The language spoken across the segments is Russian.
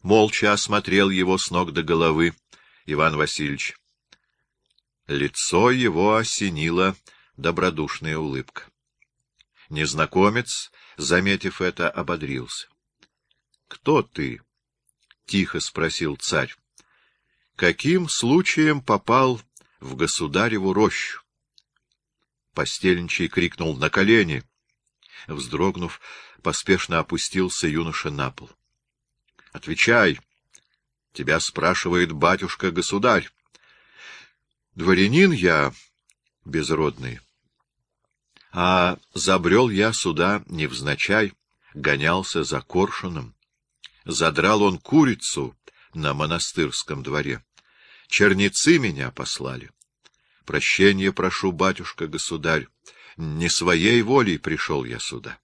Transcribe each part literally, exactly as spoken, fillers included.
молча осмотрел его с ног до головы Иван Васильевич. Лицо его осенила добродушная улыбка. Незнакомец, заметив это, ободрился. — Кто ты? — тихо спросил царь. — Каким случаем попал в государеву рощу? Постельничий крикнул: — На колени! Вздрогнув, поспешно опустился юноша на пол. — Отвечай! Тебя спрашивает батюшка-государь. — Дворянин я безродный. А забрел я сюда невзначай, гонялся за коршуном. Задрал он курицу на монастырском дворе. Черницы меня послали. Прощения прошу, батюшка-государь, не своей волей пришел я сюда.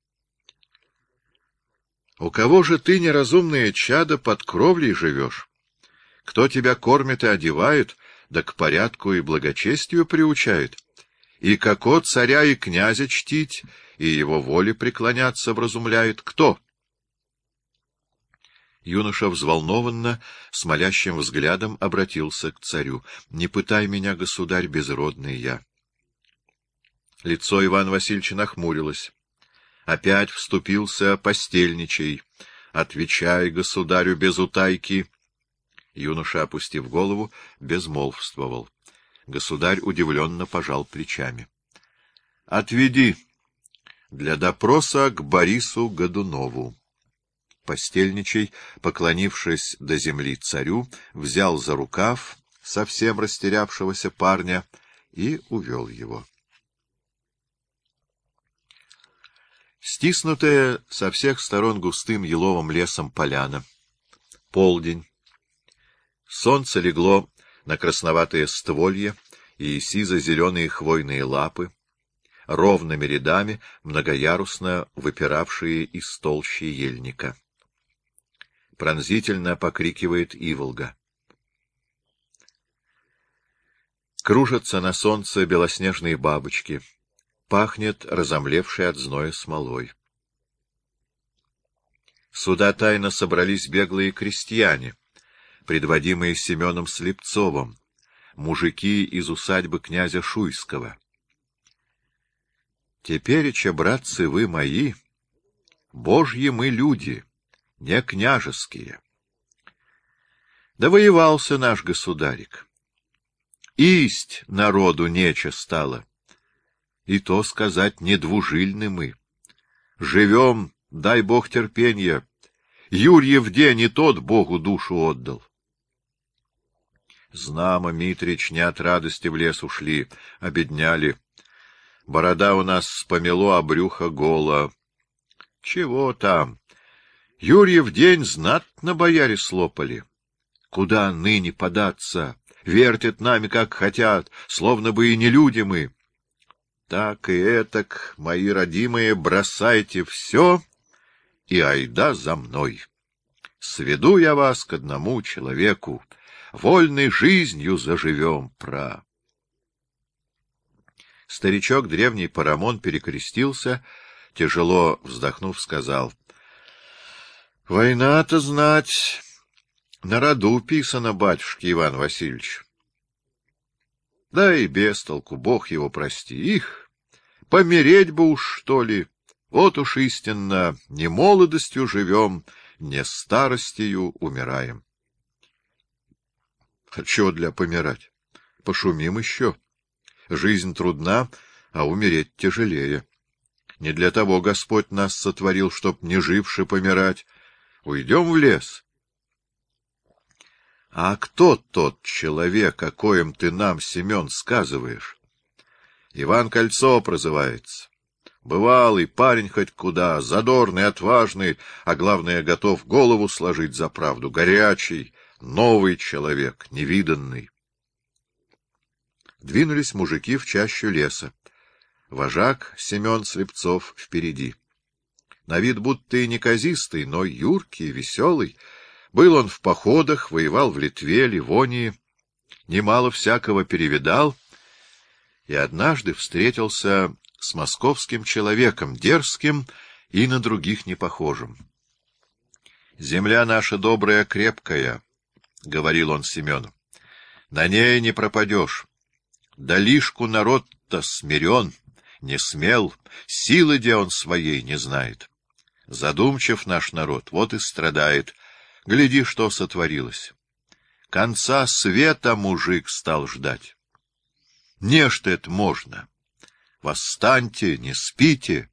У кого же ты, неразумное чадо, под кровлей живешь? Кто тебя кормит и одевает, да к порядку и благочестию приучает? И како царя и князя чтить, и его воле преклоняться вразумляет? Кто? Юноша взволнованно, с молящим взглядом обратился к царю. — Не пытай меня, государь, безродный я. Лицо Ивана Васильевича нахмурилось. Опять вступился постельничий. — Отвечай, государю, без утайки. Юноша, опустив голову, безмолвствовал. Государь удивленно пожал плечами. — Отведи для допроса к Борису Годунову. Постельничий, поклонившись до земли царю, взял за рукав совсем растерявшегося парня и увел его. Стиснутая со всех сторон густым еловым лесом поляна. Полдень. Солнце легло на красноватые стволья и сизо-зеленые хвойные лапы, ровными рядами многоярусно выпиравшие из толщи ельника. Пронзительно покрикивает иволга. Кружатся на солнце белоснежные бабочки. Пахнет разомлевшей от зноя смолой. Сюда тайно собрались беглые крестьяне, предводимые Семеном Слепцовым, мужики из усадьбы князя Шуйского. Тепереча, братцы, вы мои, божьи мы люди, не княжеские. Довоевался наш государик. Исть народу нече стало. И то сказать, не двужильны мы. Живем, дай бог терпенья. Юрьев день и тот Богу душу отдал. Знамо, Митрич, не от радости в лес ушли, обедняли. Борода у нас помело, а брюхо голо. Чего там? Юрьев день знатно бояре слопали. Куда ныне податься? Вертят нами, как хотят, словно бы и не люди мы. Так и этак, мои родимые, бросайте все и айда за мной. Сведу я вас к одному человеку, вольной жизнью заживем, пра. Старичок древний Парамон перекрестился, тяжело вздохнув, сказал: — Война-то, знать, на роду писана, батюшке Иван Васильевич. Да и без толку, Бог его прости. Их, помереть бы уж, что ли. Вот уж истинно, не молодостью живем, не старостью умираем. А чего для помирать? Пошумим еще. Жизнь трудна, а умереть тяжелее. Не для того Господь нас сотворил, чтоб не живши помирать. Уйдем в лес. А кто тот человек, о коем ты нам, Семен, сказываешь? Иван Кольцо прозывается. Бывалый парень хоть куда, задорный, отважный, а главное, готов голову сложить за правду, горячий, новый человек, невиданный. Двинулись мужики в чащу леса. Вожак Семен Слепцов впереди. На вид будто и неказистый, но юркий, веселый. Был он в походах, воевал в Литве, Ливонии, немало всякого перевидал, и однажды встретился с московским человеком, дерзким и на других не похожим. Земля наша добрая, крепкая, — говорил он Семену. На ней не пропадешь. Да лишку народ-то смирен, не смел, силы где он своей не знает. Задумчив наш народ, вот и страдает. Гляди, что сотворилось. Конца света мужик стал ждать. Не ж это можно. Восстаньте, не спите.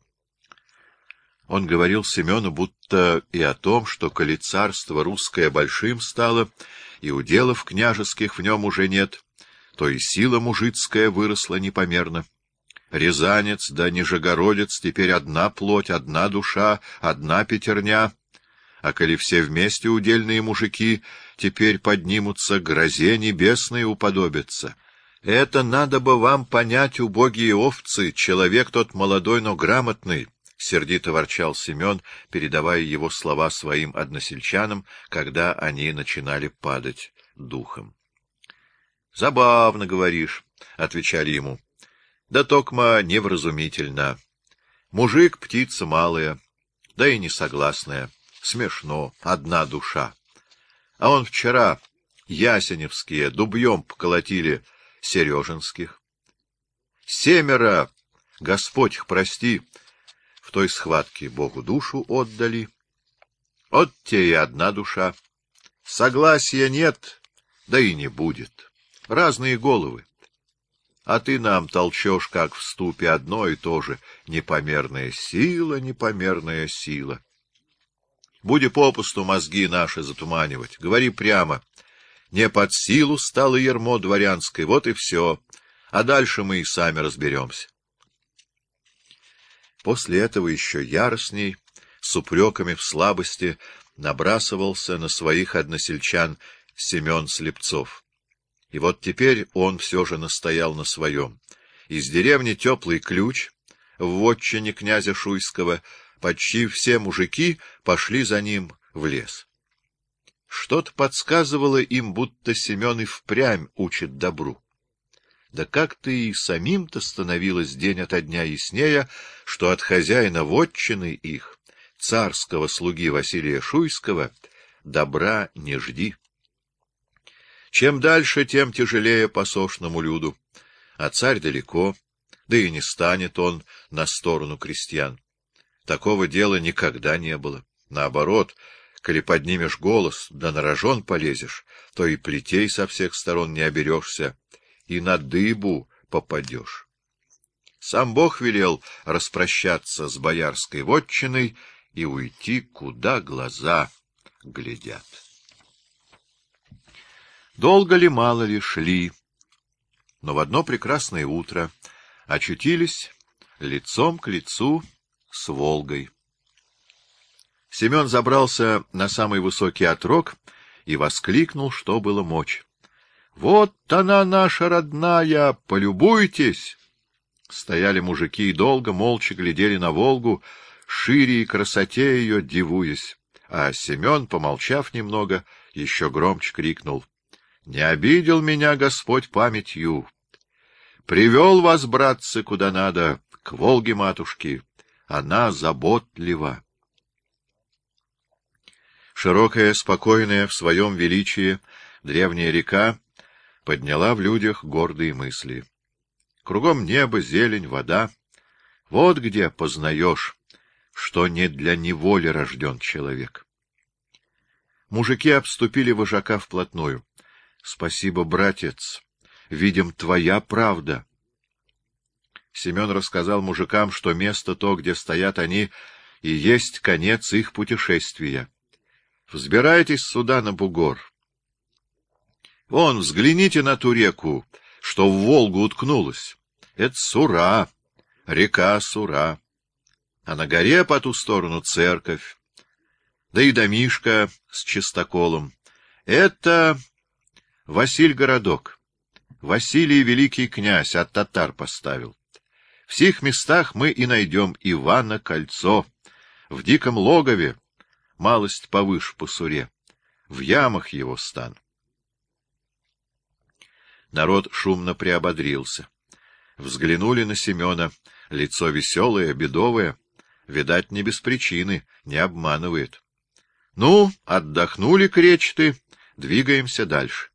Он говорил Семену будто и о том, что коли царство русское большим стало, и уделов княжеских в нем уже нет, то и сила мужицкая выросла непомерно. Рязанец да Нижегородец теперь одна плоть, одна душа, одна пятерня, а коли все вместе удельные мужики теперь поднимутся, грозе небесной уподобятся. Это надо бы вам понять, убогие овцы, человек тот молодой, но грамотный, — сердито ворчал Семен, передавая его слова своим односельчанам, когда они начинали падать духом. — Забавно говоришь, — отвечали ему. — Да токма невразумительно. Мужик — птица малая, да и несогласная. Смешно, одна душа. А он вчера ясеневские дубьем поколотили сережинских. Семеро, Господь их прости, в той схватке Богу душу отдали. Вот те и одна душа. Согласия нет, да и не будет. Разные головы. А ты нам толчешь, как в ступе, одно и то же. Непомерная сила, непомерная сила. Буди попусту мозги наши затуманивать. Говори прямо. Не под силу стало ярмо дворянской, вот и все. А дальше мы и сами разберемся. После этого еще яростней, с упреками в слабости, набрасывался на своих односельчан Семен Слепцов. И вот теперь он все же настоял на своем. Из деревни Теплый Ключ, в вотчине князя Шуйского, почти все мужики пошли за ним в лес. Что-то подсказывало им, будто Семен и впрямь учит добру. Да как-то и самим-то становилось день ото дня яснее, что от хозяина вотчины их, царского слуги Василия Шуйского, добра не жди. Чем дальше, тем тяжелее посошному люду, а царь далеко, да и не станет он на сторону крестьян. Такого дела никогда не было. Наоборот, коли поднимешь голос, да на рожон полезешь, то и плетей со всех сторон не оберешься, и на дыбу попадешь. Сам Бог велел распрощаться с боярской вотчиной и уйти, куда глаза глядят. Долго ли, мало ли шли, но в одно прекрасное утро очутились лицом к лицу с Волгой. Семен забрался на самый высокий отрог и воскликнул, что было мочь. — Вот она, наша родная, полюбуйтесь! Стояли мужики и долго молча глядели на Волгу, шире и красоте ее дивуясь, а Семен, помолчав немного, еще громче крикнул: — Не обидел меня Господь памятью! Привел вас, братцы, куда надо, к Волге-матушке. Она заботлива. Широкая, спокойная в своем величии древняя река подняла в людях гордые мысли. Кругом небо, зелень, вода. Вот где познаешь, что не для неволи рожден человек. Мужики обступили вожака вплотную. — Спасибо, братец, видим, твоя правда. Семен рассказал мужикам, что место то, где стоят они, и есть конец их путешествия. Взбирайтесь сюда на бугор. Вон, взгляните на ту реку, что в Волгу уткнулась. Это Сура, река Сура. А на горе по ту сторону церковь, да и домишка с чистоколом. Это Василь-городок. Василий великий князь от татар поставил. В сих местах мы и найдем Ивана Кольцо, в диком логове, малость повыше по Суре, в ямах его стан. Народ шумно приободрился. Взглянули на Семена, лицо веселое, бедовое, видать, не без причины, не обманывает. Ну, отдохнули кречеты, двигаемся дальше.